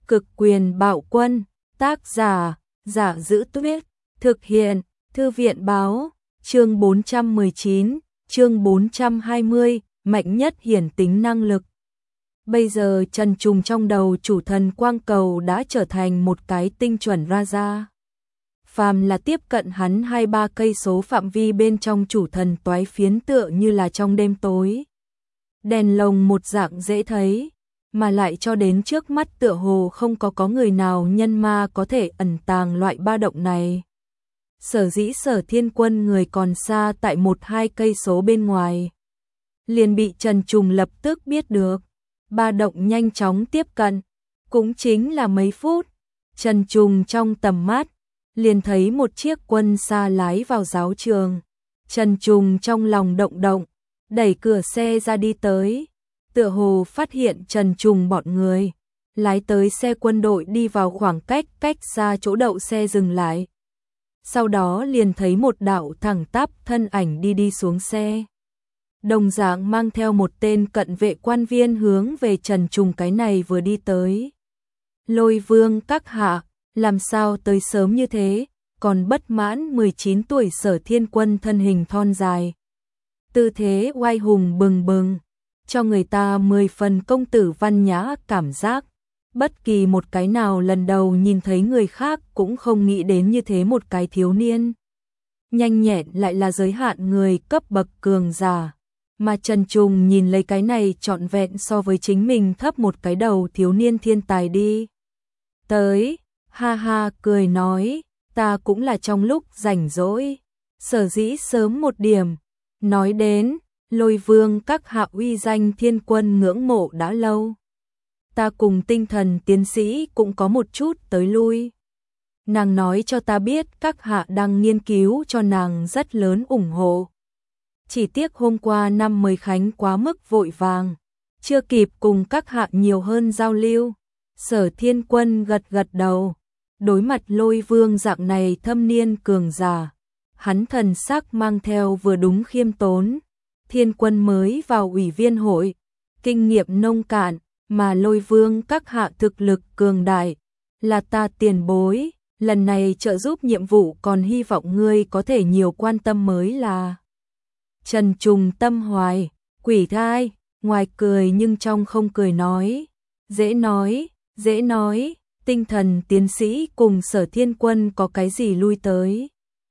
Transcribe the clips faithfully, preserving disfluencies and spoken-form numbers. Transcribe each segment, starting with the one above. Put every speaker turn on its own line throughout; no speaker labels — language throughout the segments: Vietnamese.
Cực quyền bạo quân, tác giả, Giả Giữ Tuyết, thực hiện, Thư viện Báo, chương bốn trăm mười chín, chương bốn trăm hai mươi, mạnh nhất hiển tính năng lực. Bây giờ Trần Trùng trong đầu chủ thần quang cầu đã trở thành một cái tinh chuẩn Raja. Phàm là tiếp cận hắn hai ba cây số phạm vi bên trong chủ thần toái phiến tựa như là trong đêm tối. Đèn lồng một dạng dễ thấy, mà lại cho đến trước mắt tựa hồ không có có người nào nhân ma có thể ẩn tàng loại ba động này. Sở dĩ Sở Thiên Quân người còn xa tại một hai cây số bên ngoài, liền bị Trần Trùng lập tức biết được. Ba động nhanh chóng tiếp cận, cũng chính là mấy phút, Trần Trùng trong tầm mắt liền thấy một chiếc quân xa lái vào giáo trường. Trần Trùng trong lòng động động, đẩy cửa xe ra đi tới, tựa hồ phát hiện Trần Trùng bọn người lái tới xe quân đội đi vào khoảng cách cách xa chỗ đậu xe dừng lại. Sau đó liền thấy một đạo thẳng tắp thân ảnh đi đi xuống xe. Đồng dạng mang theo một tên cận vệ quan viên hướng về Trần Trùng cái này vừa đi tới. Lôi Vương các hạ, làm sao tới sớm như thế, còn bất mãn mười chín tuổi Sở Thiên Quân thân hình thon dài. Tư thế oai hùng bừng bừng, cho người ta mười phần công tử văn nhã cảm giác. Bất kỳ một cái nào lần đầu nhìn thấy người khác cũng không nghĩ đến như thế một cái thiếu niên. Nhanh nhẹn lại là giới hạn người cấp bậc cường giả. Mà Trần Trùng nhìn lấy cái này trọn vẹn so với chính mình thấp một cái đầu thiếu niên thiên tài đi. Tới, ha ha cười nói, ta cũng là trong lúc rảnh rỗi, sở dĩ sớm một điểm. Nói đến, Lôi Vương các hạ uy danh Thiên Quân ngưỡng mộ đã lâu. Ta cùng Tinh Thần tiến sĩ cũng có một chút tới lui. Nàng nói cho ta biết các hạ đang nghiên cứu cho nàng rất lớn ủng hộ. Chỉ tiếc hôm qua năm mới khánh quá mức vội vàng, chưa kịp cùng các hạ nhiều hơn giao lưu. Sở Thiên Quân gật gật đầu, đối mặt Lôi Vương dạng này thâm niên cường giả, hắn thần sắc mang theo vừa đúng khiêm tốn. Thiên Quân mới vào ủy viên hội, kinh nghiệm nông cạn, mà Lôi Vương các hạ thực lực cường đại, là ta tiền bối, lần này trợ giúp nhiệm vụ còn hy vọng ngươi có thể nhiều quan tâm mới là. Trần Trùng tâm hoài, quỷ thai, ngoài cười nhưng trong không cười nói, dễ nói, dễ nói, Tinh Thần tiến sĩ cùng Sở Thiên Quân có cái gì lui tới.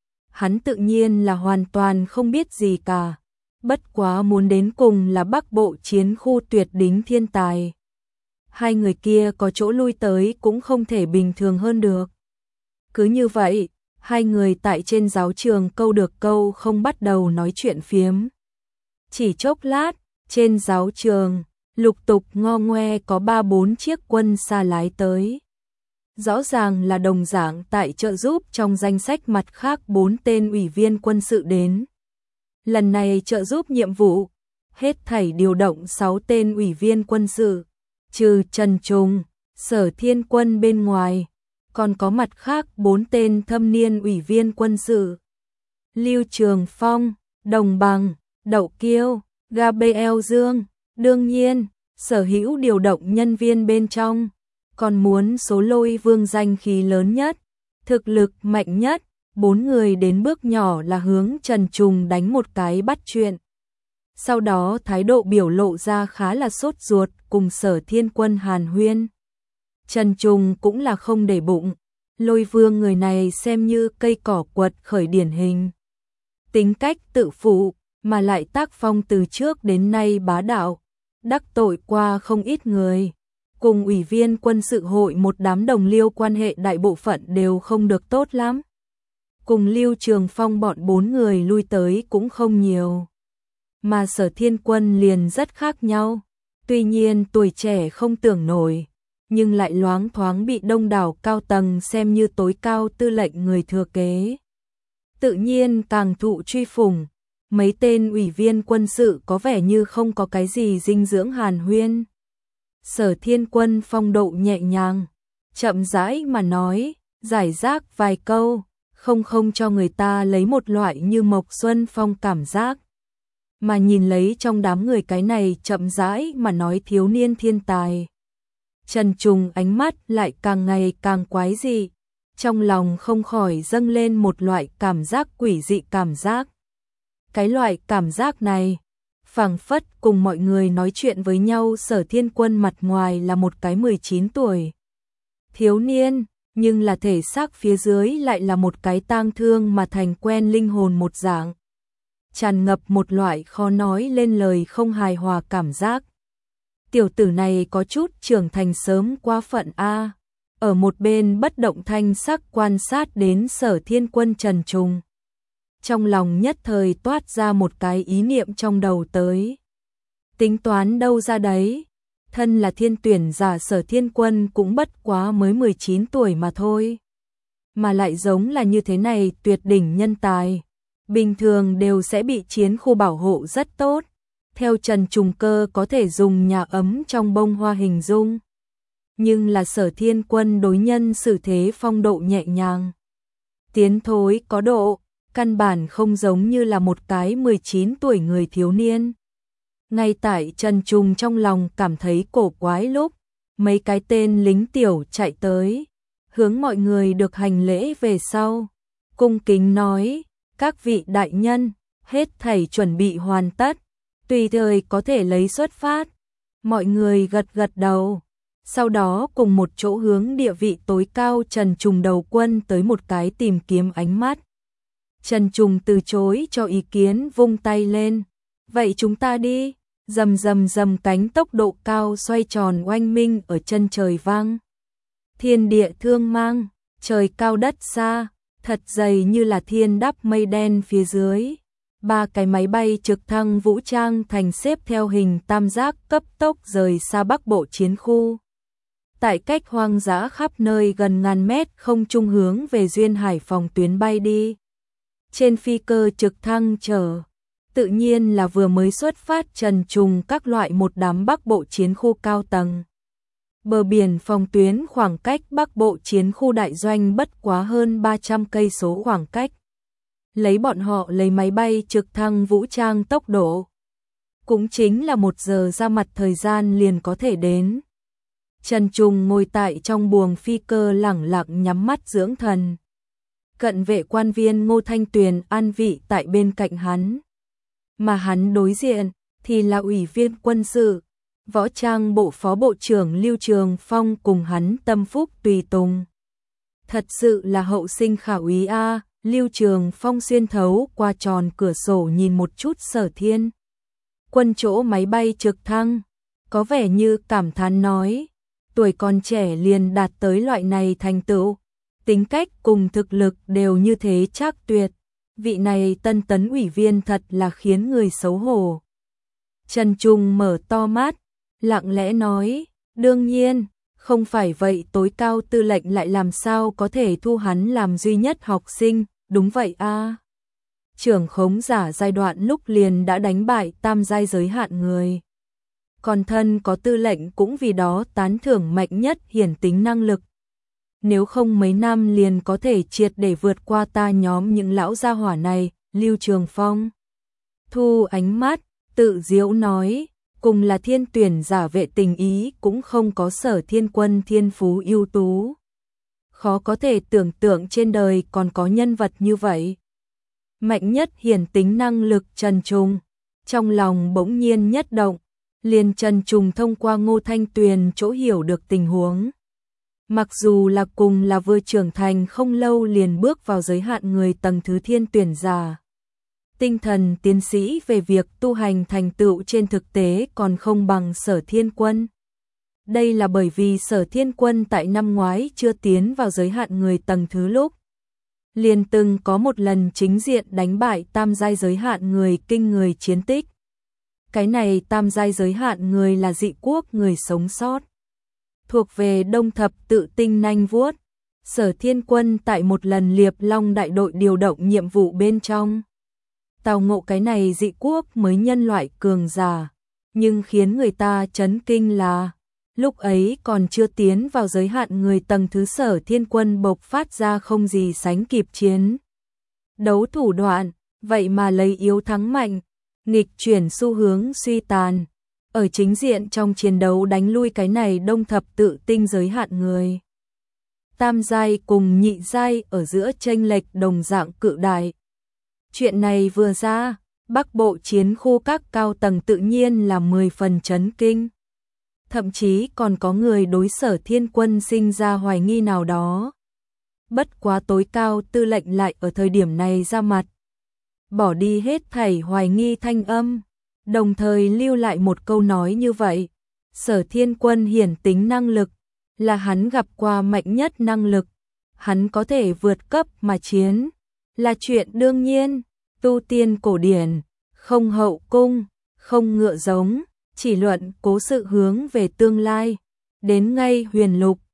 Hắn tự nhiên là hoàn toàn không biết gì cả, bất quá muốn đến cùng là Bắc Bộ chiến khu tuyệt đỉnh thiên tài. Hai người kia có chỗ lui tới cũng không thể bình thường hơn được. Cứ như vậy, hai người tại trên giáo trường câu được câu không bắt đầu nói chuyện phiếm. Chỉ chốc lát, trên giáo trường, lục tục ngo ngoe có ba bốn chiếc quân xa lái tới. Rõ ràng là đồng dạng tại trợ giúp trong danh sách mặt khác bốn tên ủy viên quân sự đến. Lần này trợ giúp nhiệm vụ, hết thảy điều động sáu tên ủy viên quân sự, trừ Trần Trùng, Sở Thiên Quân bên ngoài, còn có mặt khác bốn tên thâm niên ủy viên quân sự. Lưu Trường Phong, Đồng Bằng, Đậu Kiêu, Gabriel Dương, đương nhiên, sở hữu điều động nhân viên bên trong, còn muốn số Lôi Vương danh khí lớn nhất, thực lực mạnh nhất, bốn người đến bước nhỏ là hướng Trần Trùng đánh một cái bắt chuyện. Sau đó thái độ biểu lộ ra khá là sốt ruột cùng Sở Thiên Quân hàn huyên. Trần Trùng cũng là không để bụng, Lôi Vương người này xem như cây cỏ quật khởi điển hình. Tính cách tự phụ, mà lại tác phong từ trước đến nay bá đạo, đắc tội qua không ít người. Cùng ủy viên quân sự hội một đám đồng liêu quan hệ đại bộ phận đều không được tốt lắm. Cùng Lưu Trường Phong bọn bốn người lui tới cũng không nhiều. Mà Sở Thiên Quân liền rất khác nhau. Tuy nhiên tuổi trẻ không tưởng nổi, nhưng lại loáng thoáng bị đông đảo cao tầng xem như tối cao tư lệnh người thừa kế. Tự nhiên càng thụ truy phủng, mấy tên ủy viên quân sự có vẻ như không có cái gì dinh dưỡng hàn huyên. Sở Thiên Quân phong độ nhẹ nhàng, chậm rãi mà nói, giải rác vài câu, không không cho người ta lấy một loại như Mộc Xuân Phong cảm giác. Mà nhìn lấy trong đám người cái này chậm rãi mà nói thiếu niên thiên tài. Trần Trùng ánh mắt lại càng ngày càng quái dị, trong lòng không khỏi dâng lên một loại cảm giác quỷ dị cảm giác. Cái loại cảm giác này, phảng phất cùng mọi người nói chuyện với nhau, Sở Thiên Quân mặt ngoài là một cái mười chín tuổi thiếu niên, nhưng là thể xác phía dưới lại là một cái tang thương mà thành quen linh hồn một dạng. Tràn ngập một loại khó nói lên lời không hài hòa cảm giác. Tiểu tử này có chút trưởng thành sớm quá phận a. Ở một bên bất động thanh sắc quan sát đến Sở Thiên Quân Trần Trùng. Trong lòng nhất thời toát ra một cái ý niệm trong đầu tới. Tính toán đâu ra đấy, thân là thiên tuyển giả Sở Thiên Quân cũng bất quá mới mười chín tuổi mà thôi. Mà lại giống là như thế này tuyệt đỉnh nhân tài, bình thường đều sẽ bị chiến khu bảo hộ rất tốt. Theo Trần Trùng Cơ có thể dùng nhà ấm trong bông hoa hình dung. Nhưng là Sở Thiên Quân đối nhân xử thế phong độ nhẹ nhàng, tiến thối có độ, căn bản không giống như là một cái mười chín tuổi người thiếu niên. Ngay tại Trần Trùng trong lòng cảm thấy cổ quái lúc, mấy cái tên lính tiểu chạy tới, hướng mọi người được hành lễ về sau, cung kính nói, các vị đại nhân, hết thảy chuẩn bị hoàn tất, tùy thời có thể lấy xuất phát. Mọi người gật gật đầu, sau đó cùng một chỗ hướng địa vị tối cao Trần Trùng đầu quân tới một cái tìm kiếm ánh mắt. Trần Trùng từ chối cho ý kiến, vung tay lên, vậy chúng ta đi. Rầm rầm rầm, cánh tốc độ cao xoay tròn oanh minh ở chân trời vang. Thiên địa thương mang, trời cao đất xa, thật dày như là thiên đắp mây đen phía dưới. Ba cái máy bay trực thăng vũ trang thành xếp theo hình tam giác cấp tốc rời xa Bắc Bộ chiến khu. Tại cách hoang dã khắp nơi gần ngàn mét không trung hướng về Duyên Hải phòng tuyến bay đi. Trên phi cơ trực thăng chở, tự nhiên là vừa mới xuất phát Trần Trùng các loại một đám Bắc Bộ chiến khu cao tầng. Bờ biển phòng tuyến khoảng cách Bắc Bộ chiến khu đại doanh bất quá hơn ba trăm cây số khoảng cách. Lấy bọn họ lấy máy bay trực thăng vũ trang tốc độ, cũng chính là một giờ ra mặt thời gian liền có thể đến. Trần Trùng ngồi tại trong buồng phi cơ lẳng lặng nhắm mắt dưỡng thần. Cận vệ quan viên Ngô Thanh Tuyền an vị tại bên cạnh hắn. Mà hắn đối diện thì là ủy viên quân sự, võ trang bộ phó bộ trưởng Lưu Trường Phong cùng hắn tâm phúc tùy tùng. Thật sự là hậu sinh khả úy a. Lưu Trường Phong xuyên thấu qua tròn cửa sổ nhìn một chút Sở Thiên Quân chỗ máy bay trực thăng, có vẻ như cảm thán nói, tuổi còn trẻ liền đạt tới loại này thành tựu, tính cách cùng thực lực đều như thế chắc tuyệt. Vị này tân tấn ủy viên thật là khiến người xấu hổ. Trần Trùng mở to mắt, lặng lẽ nói, đương nhiên, không phải vậy tối cao tư lệnh lại làm sao có thể thu hắn làm duy nhất học sinh, đúng vậy a. À. Trưởng khống giả giai đoạn lúc liền đã đánh bại tam giai giới hạn người. Còn thân có tư lệnh cũng vì đó tán thưởng mạnh nhất hiển tính năng lực. Nếu không mấy năm liền có thể triệt để vượt qua ta nhóm những lão gia hỏa này. Lưu Trường Phong thu ánh mắt, tự giễu nói, cùng là thiên tuyển giả vệ tình ý cũng không có Sở Thiên Quân thiên phú ưu tú. Khó có thể tưởng tượng trên đời còn có nhân vật như vậy. Mạnh nhất hiển tính năng lực Trần Trùng, trong lòng bỗng nhiên nhất động, liền Trần Trùng thông qua Ngô Thanh Tuyền chỗ hiểu được tình huống. Mặc dù là cùng là vừa trưởng thành không lâu liền bước vào giới hạn người tầng thứ thiên tuyển giả, tinh thần tiến sĩ về việc tu hành thành tựu trên thực tế còn không bằng Sở Thiên Quân. Đây là bởi vì Sở Thiên Quân tại năm ngoái chưa tiến vào giới hạn người tầng thứ lúc, liền từng có một lần chính diện đánh bại tam giai giới hạn người kinh người chiến tích. Cái này tam giai giới hạn người là dị quốc người sống sót, thuộc về đông thập tự tinh nanh vuốt. Sở Thiên Quân tại một lần Liệp Long đại đội điều động nhiệm vụ bên trong, tào ngộ cái này dị quốc mới nhân loại cường giả, nhưng khiến người ta chấn kinh là, lúc ấy còn chưa tiến vào giới hạn người tầng thứ Sở Thiên Quân bộc phát ra không gì sánh kịp chiến đấu thủ đoạn, vậy mà lấy yếu thắng mạnh, nghịch chuyển xu hướng suy tàn. ở chính diện trong chiến đấu đánh lui cái này đông thập tự tinh giới hạn người. Tam giai cùng nhị giai ở giữa chênh lệch đồng dạng cự đại. Chuyện này vừa ra, Bắc Bộ chiến khu các cao tầng tự nhiên là mười phần chấn kinh. Thậm chí còn có người đối Sở Thiên Quân sinh ra hoài nghi nào đó. Bất quá tối cao tư lệnh lại ở thời điểm này ra mặt, bỏ đi hết thảy hoài nghi thanh âm, đồng thời lưu lại một câu nói như vậy: Sở Thiên Quân hiển tính năng lực, là hắn gặp qua mạnh nhất năng lực, hắn có thể vượt cấp mà chiến, là chuyện đương nhiên, tu tiên cổ điển, không hậu cung, không ngựa giống, chỉ luận cố sự hướng về tương lai, đến ngay huyền lục,